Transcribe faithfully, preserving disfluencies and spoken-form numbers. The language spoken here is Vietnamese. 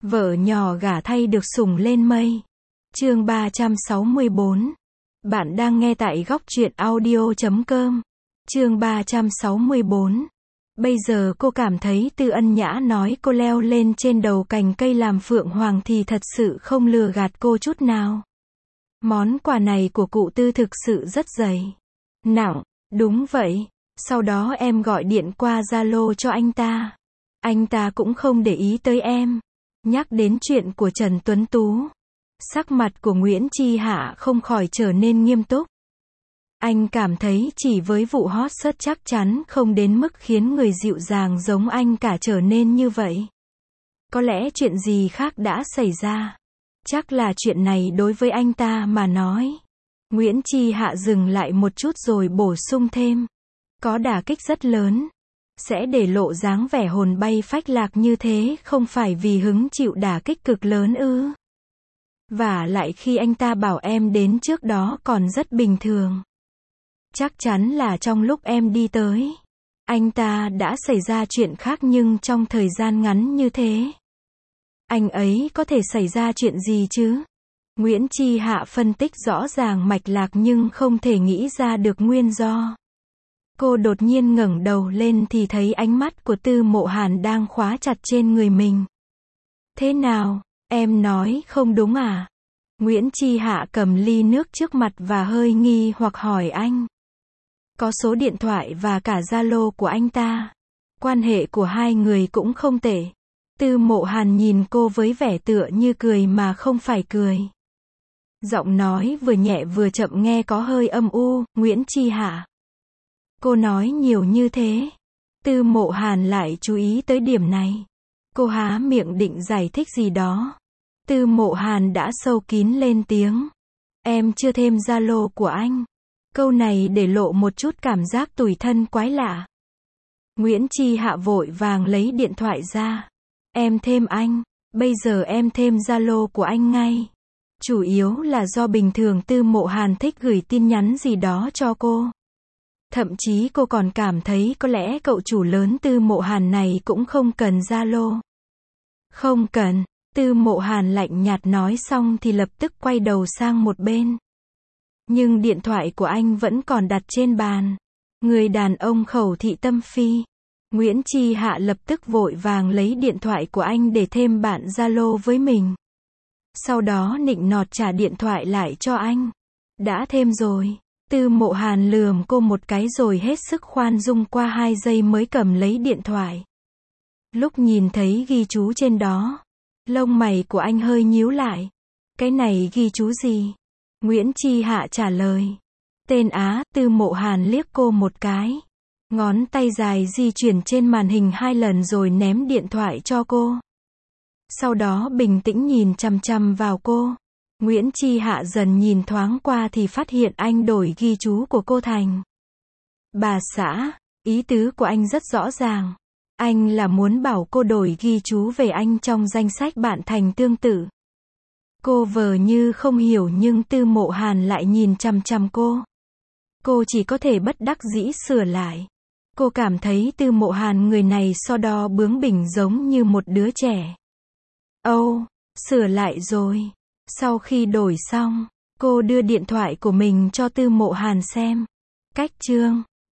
Vợ nhỏ gả thay được sủng lên mây. Chương ba trăm sáu mươi bốn. Bạn đang nghe tại góc truyện audio chấm com. Chương ba trăm sáu mươi bốn. Bây giờ cô cảm thấy Tư Ân Nhã nói cô leo lên trên đầu cành cây làm phượng hoàng thì thật sự không lừa gạt cô chút nào. Món quà này của cụ Tư thực sự rất dày, nặng. Đúng vậy. Sau đó em gọi điện qua Zalo cho anh ta. Anh ta cũng không để ý tới em. Nhắc đến chuyện của Trần Tuấn Tú, sắc mặt của Nguyễn Chi Hạ không khỏi trở nên nghiêm túc. Anh cảm thấy chỉ với vụ hot search chắc chắn không đến mức khiến người dịu dàng giống anh cả trở nên như vậy. Có lẽ chuyện gì khác đã xảy ra. Chắc là chuyện này đối với anh ta mà nói. Nguyễn Chi Hạ dừng lại một chút rồi bổ sung thêm. Có đả kích rất lớn. Sẽ để lộ dáng vẻ hồn bay phách lạc như thế không phải vì hứng chịu đả kích cực lớn ư? Và lại khi anh ta bảo em đến trước đó còn rất bình thường. Chắc chắn là trong lúc em đi tới, anh ta đã xảy ra chuyện khác nhưng trong thời gian ngắn như thế. Anh ấy có thể xảy ra chuyện gì chứ? Nguyễn Chi Hạ phân tích rõ ràng mạch lạc nhưng không thể nghĩ ra được nguyên do. Cô đột nhiên ngẩng đầu lên thì thấy ánh mắt của Tư Mộ Hàn đang khóa chặt trên người mình. Thế nào, em nói không đúng à? Nguyễn Chi Hạ cầm ly nước trước mặt và hơi nghi hoặc hỏi anh. Có số điện thoại và cả Zalo của anh ta. Quan hệ của hai người cũng không tệ. Tư Mộ Hàn nhìn cô với vẻ tựa như cười mà không phải cười. Giọng nói vừa nhẹ vừa chậm nghe có hơi âm u. Nguyễn Chi Hạ, cô nói nhiều như thế. Tư Mộ Hàn lại chú ý tới điểm này. Cô há miệng định giải thích gì đó. Tư Mộ Hàn đã sâu kín lên tiếng. Em chưa thêm Zalo của anh. Câu này để lộ một chút cảm giác tủi thân quái lạ. Nguyễn Chi Hạ vội vàng lấy điện thoại ra. Em thêm anh. Bây giờ em thêm Zalo của anh ngay. Chủ yếu là do bình thường Tư Mộ Hàn thích gửi tin nhắn gì đó cho cô. Thậm chí cô còn cảm thấy có lẽ cậu chủ lớn Tư Mộ Hàn này cũng không cần Zalo. Không cần. Tư Mộ Hàn lạnh nhạt nói xong thì lập tức quay đầu sang một bên. Nhưng điện thoại của anh vẫn còn đặt trên bàn. Người đàn ông khẩu thị tâm phi. Nguyễn Chi Hạ lập tức vội vàng lấy điện thoại của anh để thêm bạn Zalo với mình. Sau đó nịnh nọt trả điện thoại lại cho anh. Đã thêm rồi. Tư Mộ Hàn lườm cô một cái rồi hết sức khoan dung qua hai giây mới cầm lấy điện thoại. Lúc nhìn thấy ghi chú trên đó, lông mày của anh hơi nhíu lại. Cái này ghi chú gì? Nguyễn Chi Hạ trả lời. Tên Á. Tư Mộ Hàn liếc cô một cái. Ngón tay dài di chuyển trên màn hình hai lần rồi ném điện thoại cho cô. Sau đó bình tĩnh nhìn chằm chằm vào cô. Nguyễn Chi Hạ dần nhìn thoáng qua thì phát hiện anh đổi ghi chú của cô thành bà xã. Ý tứ của anh rất rõ ràng. Anh là muốn bảo cô đổi ghi chú về anh trong danh sách bạn thành tương tự. Cô vờ như không hiểu nhưng Tư Mộ Hàn lại nhìn chằm chằm cô. Cô chỉ có thể bất đắc dĩ sửa lại. Cô cảm thấy Tư Mộ Hàn người này so đo bướng bỉnh giống như một đứa trẻ. Âu, oh, sửa lại rồi. Sau khi đổi xong, cô đưa điện thoại của mình cho Tư Mộ Hàn xem. Cách chương